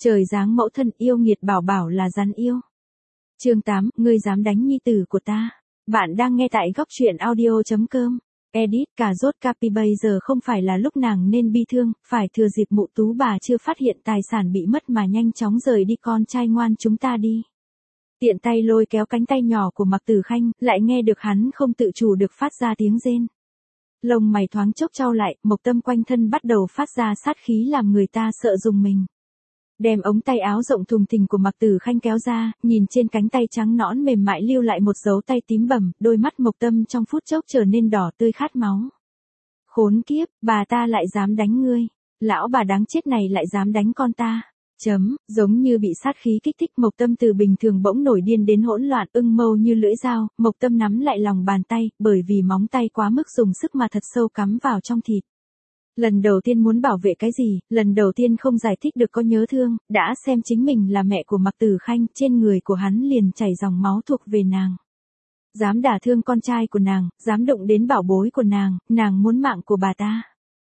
Trời giáng mẫu thân yêu nghiệt bảo bảo là rắn yêu. Chương 8, ngươi dám đánh nhi tử của ta. Bạn đang nghe tại góc truyện audio.com. Edit cà rốt Capi bây giờ không phải là lúc nàng nên bi thương, phải thừa dịp mụ tú bà chưa phát hiện tài sản bị mất mà nhanh chóng rời đi con trai ngoan chúng ta đi. Tiện tay lôi kéo cánh tay nhỏ của Mạc Tử Khanh, lại nghe được hắn không tự chủ được phát ra tiếng rên. Lông mày thoáng chốc chau lại, Mộc Tâm quanh thân bắt đầu phát ra sát khí làm người ta sợ rùng mình. Đem ống tay áo rộng thùng thình của Mạc Tử Khanh kéo ra, nhìn trên cánh tay trắng nõn mềm mại lưu lại một dấu tay tím bầm, đôi mắt Mộc Tâm trong phút chốc trở nên đỏ tươi khát máu. Khốn kiếp, bà ta lại dám đánh ngươi, lão bà đáng chết này lại dám đánh con ta. Giống như bị sát khí kích thích, Mộc Tâm từ bình thường bỗng nổi điên đến hỗn loạn, ưng mâu như lưỡi dao, Mộc Tâm nắm lại lòng bàn tay, bởi vì móng tay quá mức dùng sức mà thật sâu cắm vào trong thịt. Lần đầu tiên muốn bảo vệ cái gì, lần đầu tiên không giải thích được có nhớ thương, đã xem chính mình là mẹ của Mạc Tử Khanh, trên người của hắn liền chảy dòng máu thuộc về nàng. Dám đả thương con trai của nàng, dám đụng đến bảo bối của nàng muốn mạng của bà ta.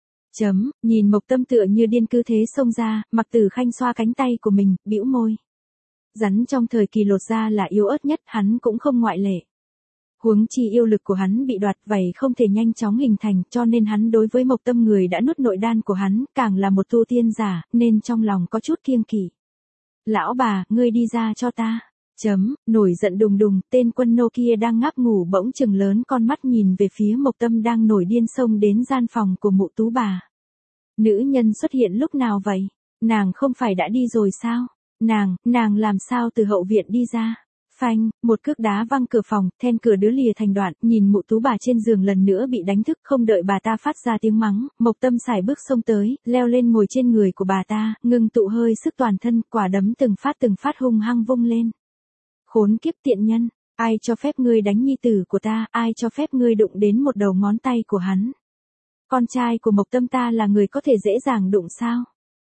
Nhìn Mộc Tâm tựa như điên cứ thế xông ra, Mạc Tử Khanh xoa cánh tay của mình, bĩu môi. Rắn trong thời kỳ lột da là yếu ớt nhất, hắn cũng không ngoại lệ. Huống chi yêu lực của hắn bị đoạt, vậy không thể nhanh chóng hình thành, cho nên hắn đối với Mộc Tâm người đã nuốt nội đan của hắn, càng là một tu tiên giả, nên trong lòng có chút kiêng kỵ. Lão bà, ngươi đi ra cho ta. Nổi giận đùng đùng, tên quân nô kia đang ngáp ngủ bỗng chừng lớn con mắt nhìn về phía Mộc Tâm đang nổi điên xông đến gian phòng của mụ tú bà. Nữ nhân xuất hiện lúc nào vậy? Nàng không phải đã đi rồi sao? Nàng làm sao từ hậu viện đi ra? Phanh, một cước đá văng cửa phòng, then cửa đứt lìa thành đoạn, nhìn mụ tú bà trên giường lần nữa bị đánh thức, không đợi bà ta phát ra tiếng mắng, Mộc Tâm sải bước xông tới, leo lên ngồi trên người của bà ta, ngừng tụ hơi sức toàn thân, quả đấm từng phát hung hăng vung lên. Khốn kiếp tiện nhân, ai cho phép ngươi đánh nhi tử của ta, ai cho phép ngươi đụng đến một đầu ngón tay của hắn? Con trai của Mộc Tâm ta là người có thể dễ dàng đụng sao?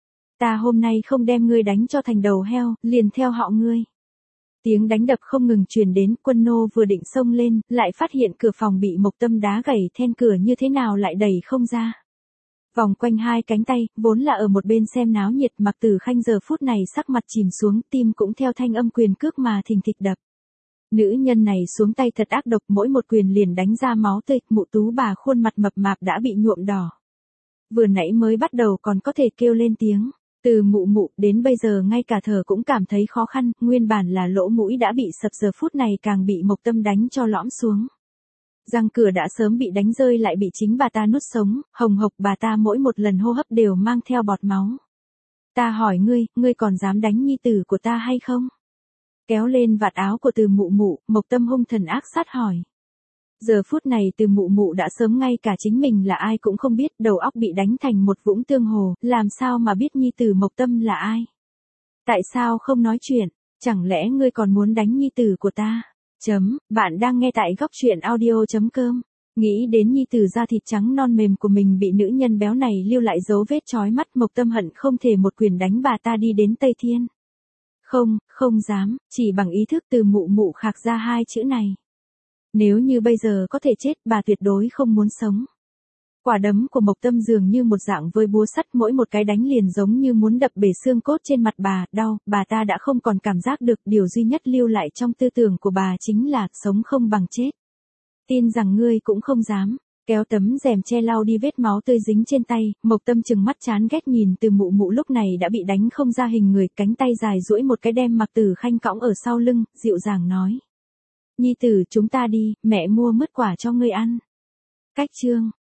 Ta hôm nay không đem ngươi đánh cho thành đầu heo, liền theo họ ngươi. Tiếng đánh đập không ngừng truyền đến, quân nô vừa định xông lên, lại phát hiện cửa phòng bị Mộc Tâm đá gãy, then cửa như thế nào lại đẩy không ra. Vòng quanh hai cánh tay, vốn là ở một bên xem náo nhiệt, Mạc Tử Khanh giờ phút này sắc mặt chìm xuống, tim cũng theo thanh âm quyền cước mà thình thịch đập. Nữ nhân này xuống tay thật ác độc, mỗi một quyền liền đánh ra máu tươi, mụ tú bà khuôn mặt mập mạp đã bị nhuộm đỏ. Vừa nãy mới bắt đầu còn có thể kêu lên tiếng. Từ mụ đến bây giờ ngay cả thở cũng cảm thấy khó khăn, nguyên bản là lỗ mũi đã bị sập, giờ phút này càng bị Mộc Tâm đánh cho lõm xuống. Răng cửa đã sớm bị đánh rơi lại bị chính bà ta nuốt sống, hồng hộc, bà ta mỗi một lần hô hấp đều mang theo bọt máu. Ta hỏi ngươi còn dám đánh nhi tử của ta hay không? Kéo lên vạt áo của Từ mụ, Mộc Tâm hung thần ác sát hỏi. Giờ phút này Từ mụ đã sớm ngay cả chính mình là ai cũng không biết, đầu óc bị đánh thành một vũng tương hồ, làm sao mà biết nhi tử Mộc Tâm là ai? Tại sao không nói chuyện, chẳng lẽ ngươi còn muốn đánh nhi tử của ta? Bạn đang nghe tại góc truyện audio.com. Nghĩ đến nhi tử da thịt trắng non mềm của mình bị nữ nhân béo này lưu lại dấu vết chói mắt, Mộc Tâm hận không thể một quyền đánh bà ta đi đến Tây Thiên. Không dám, chỉ bằng ý thức Từ mụ khạc ra hai chữ này. Nếu như bây giờ có thể chết, bà tuyệt đối không muốn sống. Quả đấm của Mộc Tâm dường như một dạng với búa sắt, mỗi một cái đánh liền giống như muốn đập bể xương cốt trên mặt bà, đau, bà ta đã không còn cảm giác được, điều duy nhất lưu lại trong tư tưởng của bà chính là sống không bằng chết. Tin rằng ngươi cũng không dám. Kéo tấm rèm che lau đi vết máu tươi dính trên tay, Mộc Tâm trừng mắt chán ghét nhìn Từ mụ lúc này đã bị đánh không ra hình người, cánh tay dài duỗi một cái đem Mạc Tử Khanh cõng ở sau lưng, dịu dàng nói. Nhi tử chúng ta đi, mẹ mua mứt quả cho ngươi ăn. Cách chương